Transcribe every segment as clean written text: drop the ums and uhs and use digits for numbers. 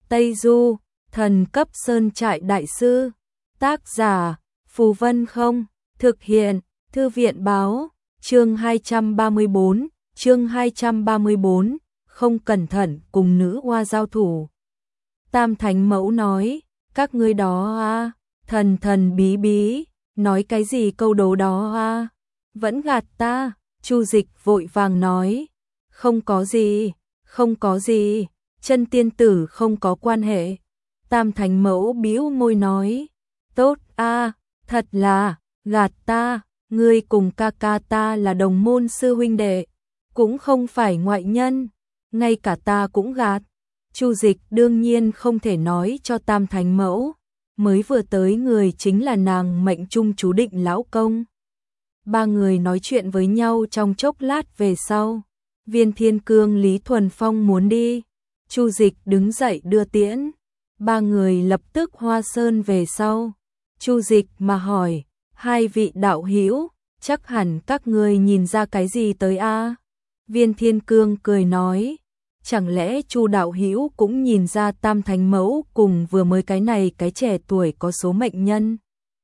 Tây Du, thần cấp sơn trại đại sư. Tác giả, Phù Vân Không. Thực hiện, Thư viện báo. Chương 234, không cẩn thận cùng nữ oa giao thủ. Tam Thánh Mẫu nói, các ngươi đó à, thần thần bí bí, nói cái gì câu đố đó à, vẫn gạt ta. Chu Dịch vội vàng nói, không có gì, chân tiên tử không có quan hệ. Tam Thánh Mẫu bĩu môi nói, tốt a, thật là gạt ta, ngươi cùng ca ca ta là đồng môn sư huynh đệ, cũng không phải ngoại nhân, ngay cả ta cũng gạt. Chu Dịch đương nhiên không thể nói cho Tam Thánh Mẫu, mới vừa tới người chính là nàng mệnh trung chú định lão công. Ba người nói chuyện với nhau trong chốc lát về sau, Viên Thiên Cương Lý Thuần Phong muốn đi, Chu Dịch đứng dậy đưa tiễn, ba người lập tức Hoa Sơn về sau. Chu Dịch mà hỏi, hai vị đạo hữu, chắc hẳn các ngươi nhìn ra cái gì tới a? Viên Thiên Cương cười nói, chẳng lẽ Chu đạo hữu cũng nhìn ra Tam Thánh Mẫu cùng vừa mới cái này cái trẻ tuổi có số mệnh nhân?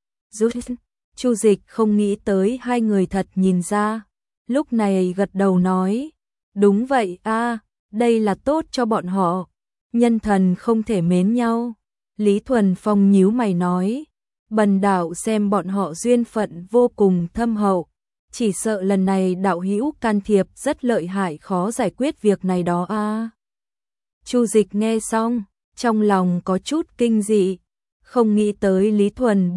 Chu Dịch không nghĩ tới hai người thật nhìn ra, lúc này gật đầu nói, đúng vậy a, đây là tốt cho bọn họ, nhân thần không thể mến nhau. Lý Thuần Phong nhíu mày nói, bần đạo xem bọn họ duyên phận vô cùng thâm hậu, chỉ sợ lần này đạo hữu can thiệp rất lợi hại, khó giải quyết việc này đó a. Chu Dịch nghe xong, trong lòng có chút kinh dị, không nghĩ tới Lý Thuần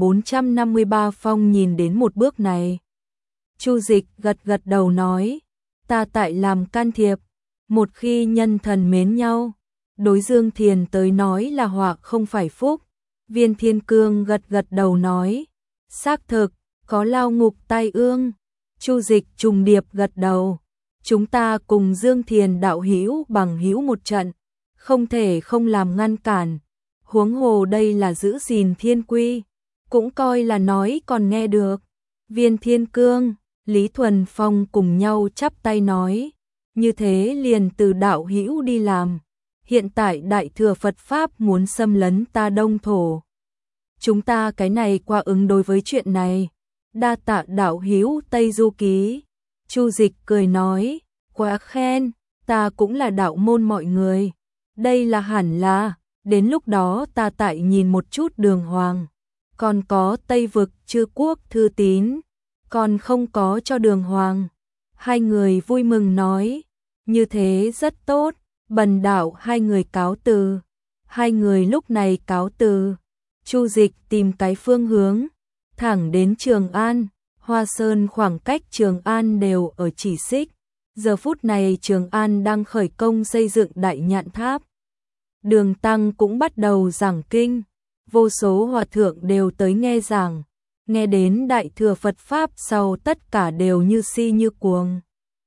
453 phong nhìn đến một bước này. Chu Dịch gật đầu nói, ta tại làm can thiệp, một khi nhân thần mến nhau, đối Dương Thiền tới nói là họa không phải phúc. Viên Thiên Cương gật đầu nói, xác thực, có lao ngục tai ương. Chu Dịch trùng điệp gật đầu, chúng ta cùng Dương Thiền đạo hữu bằng hữu một trận, không thể không làm ngăn cản, huống hồ đây là giữ gìn thiên quy, cũng coi là nói còn nghe được. Viên Thiên Cương, Lý Thuần Phong cùng nhau chắp tay nói, như thế liền từ đạo hữu đi làm, hiện tại Đại Thừa Phật Pháp muốn xâm lấn ta Đông Thổ. Chúng ta cái này qua ứng đối với chuyện này, đa tạ đạo hữu Tây Du ký. Chu Dịch cười nói, quá khen, ta cũng là đạo môn mọi người, đây là hẳn là, đến lúc đó ta tại nhìn một chút Đường Hoàng, còn có Tây Vực Chư Quốc thư tín, còn không có cho Đường Hoàng. Hai người vui mừng nói, như thế rất tốt, bần đạo hai người cáo từ. Hai người lúc này cáo từ, Chu Dịch tìm cái phương hướng, thẳng đến Trường An. Hoa Sơn khoảng cách Trường An đều ở chỉ xích, giờ phút này Trường An đang khởi công xây dựng Đại Nhạn Tháp. Đường Tăng cũng bắt đầu giảng kinh, vô số hòa thượng đều tới nghe giảng, nghe đến Đại Thừa Phật Pháp sau tất cả đều như si như cuồng.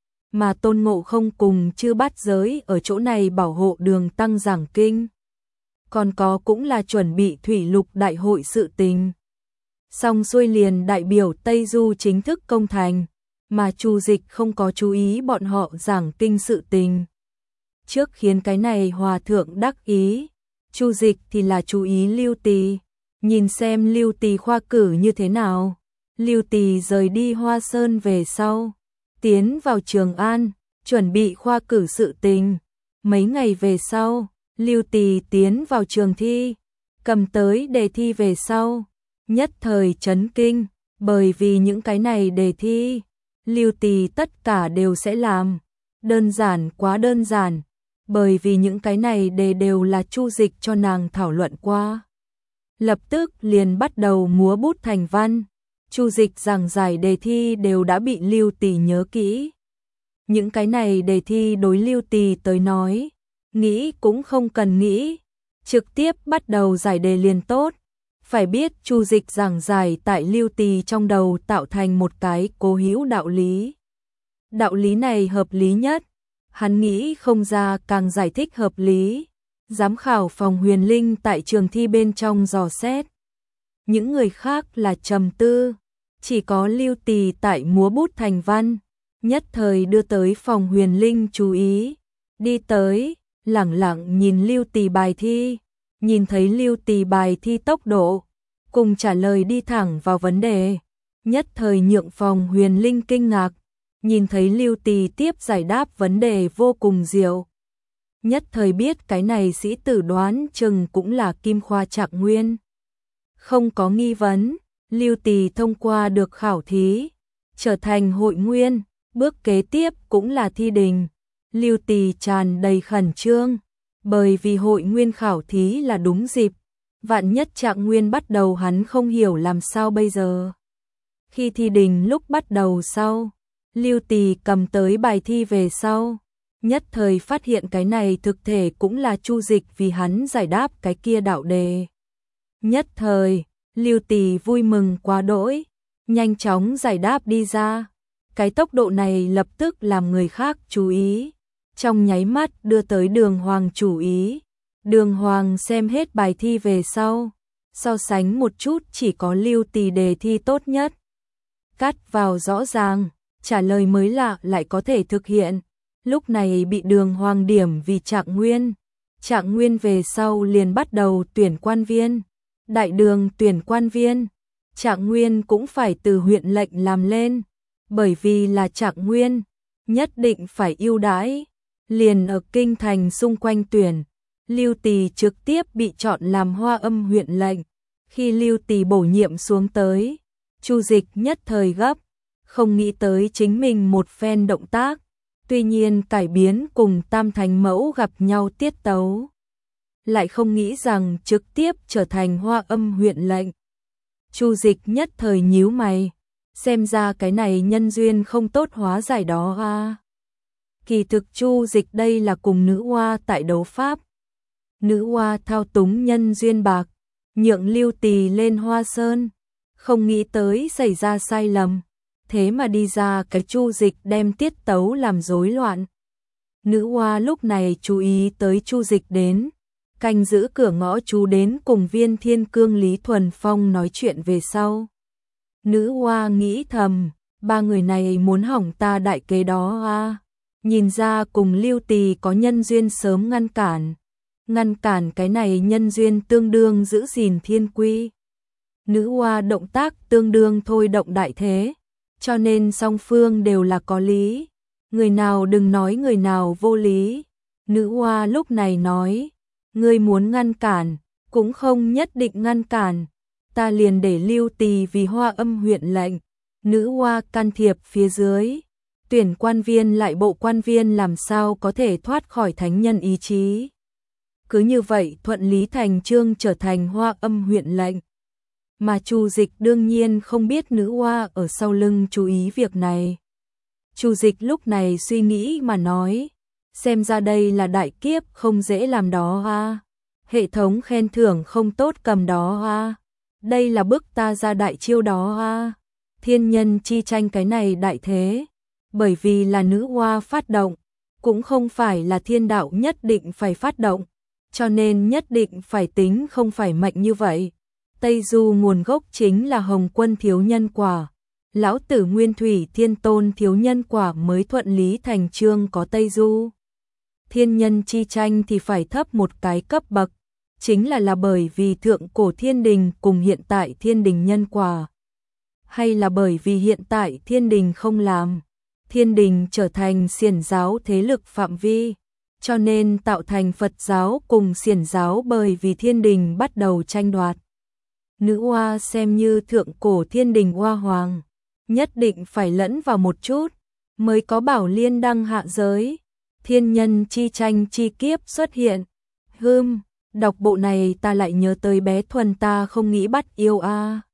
Mà Tôn Ngộ Không cùng Chư Bát Giới ở chỗ này bảo hộ Đường Tăng giảng kinh. Còn có cũng là chuẩn bị thủy lục đại hội sự tình. Xong xuôi liền đại biểu Tây Du chính thức công thành, mà Chu Dịch không có chú ý bọn họ giảng kinh sự tình. Trước khiến cái này hòa thượng đắc ý, Chu Dịch thì là chú ý Lưu Tỳ, nhìn xem Lưu Tỳ khoa cử như thế nào. Lưu Tỳ rời đi Hoa Sơn về sau, tiến vào Trường An, chuẩn bị khoa cử sự tình. Mấy ngày về sau, Lưu Tỳ tiến vào trường thi, cầm tới đề thi về sau, nhất thời chấn kinh, bởi vì những cái này đề thi, Lưu Tỳ tất cả đều sẽ làm, đơn giản quá đơn giản, bởi vì những cái này đề đều là Chu Dịch cho nàng thảo luận qua. Lập tức liền bắt đầu múa bút thành văn, Chu Dịch giảng giải đề thi đều đã bị Lưu Tỳ nhớ kỹ. Những cái này đề thi đối Lưu Tỳ tới nói, nghĩ cũng không cần nghĩ, trực tiếp bắt đầu giải đề liền tốt. Phải biết Chu Dịch giảng giải tại Lưu Tỳ trong đầu tạo thành một cái cố hữu đạo lý. Đạo lý này hợp lý nhất, hắn nghĩ không ra càng giải thích hợp lý. Giám khảo phòng Huyền Linh tại trường thi bên trong dò xét. Những người khác là trầm tư, chỉ có Lưu Tỳ tại múa bút thành văn, nhất thời đưa tới phòng Huyền Linh chú ý. Đi tới, lẳng lặng nhìn Lưu Tỳ bài thi, nhìn thấy Lưu Tỳ bài thi tốc độ, cùng trả lời đi thẳng vào vấn đề, nhất thời nhượng phòng Huyền Linh kinh ngạc, nhìn thấy Lưu Tỳ tiếp giải đáp vấn đề vô cùng diệu. Nhất thời biết cái này sĩ tử đoán chừng cũng là Kim Khoa Trạng Nguyên. Không có nghi vấn, Lưu Tỳ thông qua được khảo thí, trở thành hội nguyên, bước kế tiếp cũng là thi đình. Lưu Tỳ tràn đầy khẩn trương, bởi vì hội nguyên khảo thí là đúng dịp, vạn nhất Trạng Nguyên bắt đầu hắn không hiểu làm sao bây giờ. Khi thi đình lúc bắt đầu sau, Lưu Tỳ cầm tới bài thi về sau, nhất thời phát hiện cái này thực thể cũng là Chu Dịch vì hắn giải đáp cái kia đạo đề. Nhất thời, Lưu Tỳ vui mừng quá đỗi, nhanh chóng giải đáp đi ra. Cái tốc độ này lập tức làm người khác chú ý, trong nháy mắt đưa tới Đường Hoàng chú ý. Đường Hoàng xem hết bài thi về sau, so sánh một chút chỉ có Lưu Tỳ đề thi tốt nhất. Cắt vào rõ ràng, trả lời mới lạ lại có thể thực hiện. Lúc này bị Đường Hoàng điểm vì Trạng Nguyên. Trạng Nguyên về sau liền bắt đầu tuyển quan viên. Đại đường tuyển quan viên, Trạng Nguyên cũng phải từ huyện lệnh làm lên, bởi vì là Trạng Nguyên, nhất định phải ưu đãi. Liền ở kinh thành xung quanh tuyển, Lưu Tỳ trực tiếp bị chọn làm Hoa Âm huyện lệnh. Khi Lưu Tỳ bổ nhiệm xuống tới, Chu Dịch nhất thời gấp, không nghĩ tới chính mình một phen động tác, tuy nhiên cải biến cùng Tam Thánh Mẫu gặp nhau tiết tấu, lại không nghĩ rằng trực tiếp trở thành Hoa Âm huyện lệnh. Chu Dịch nhất thời nhíu mày, xem ra cái này nhân duyên không tốt hóa giải đó a. Kỳ thực Chu Dịch đây là cùng nữ hoa tại đấu pháp. Nữ hoa thao túng nhân duyên bạc, nhượng Lưu Tỳ lên Hoa Sơn, không nghĩ tới xảy ra sai lầm, thế mà đi ra cái Chu Dịch đem tiết tấu làm rối loạn. Nữ hoa lúc này chú ý tới Chu Dịch đến, canh giữ cửa ngõ chú đến cùng Viên Thiên Cương Lý Thuần Phong nói chuyện về sau. Nữ hoa nghĩ thầm, ba người này muốn hỏng ta đại kế đó a. Nhìn ra cùng Lưu Tỳ có nhân duyên sớm ngăn cản cái này nhân duyên tương đương giữ gìn thiên quy. Nữ hoa động tác tương đương thôi động đại thế, cho nên song phương đều là có lý, người nào đừng nói người nào vô lý. Nữ hoa lúc này nói, ngươi muốn ngăn cản, cũng không nhất định ngăn cản, ta liền để Lưu Tỳ vì Hoa Âm huyện lệnh. Nữ hoa can thiệp phía dưới, tuyển quan viên lại bộ quan viên làm sao có thể thoát khỏi thánh nhân ý chí. Cứ như vậy thuận lý thành chương trở thành Hoa Âm huyện lệnh. Mà Chu Dịch đương nhiên không biết nữ hoa ở sau lưng chú ý việc này. Chu Dịch lúc này suy nghĩ mà nói, xem ra đây là đại kiếp không dễ làm đó a. Hệ thống khen thưởng không tốt cầm đó a. Đây là bức ta ra đại chiêu đó a. Thiên nhân chi tranh cái này đại thế, bởi vì là nữ hoa phát động, cũng không phải là thiên đạo nhất định phải phát động, cho nên nhất định phải tính không phải mệnh như vậy. Tây Du nguồn gốc chính là Hồng Quân thiếu nhân quả, lão tử Nguyên Thủy Thiên Tôn thiếu nhân quả mới thuận lý thành chương có Tây Du. Thiên nhân chi tranh thì phải thấp một cái cấp bậc, chính là bởi vì thượng cổ thiên đình cùng hiện tại thiên đình nhân quả, hay là bởi vì hiện tại thiên đình không làm, thiên đình trở thành xiển giáo thế lực phạm vi, cho nên tạo thành Phật giáo cùng xiển giáo bởi vì thiên đình bắt đầu tranh đoạt. Nữ hoa xem như thượng cổ thiên đình hoa hoàng, nhất định phải lẫn vào một chút, mới có bảo liên đăng hạ giới, thiên nhân chi tranh chi kiếp xuất hiện. Đọc bộ này ta lại nhớ tới bé Thuần ta không nghĩ bắt yêu a.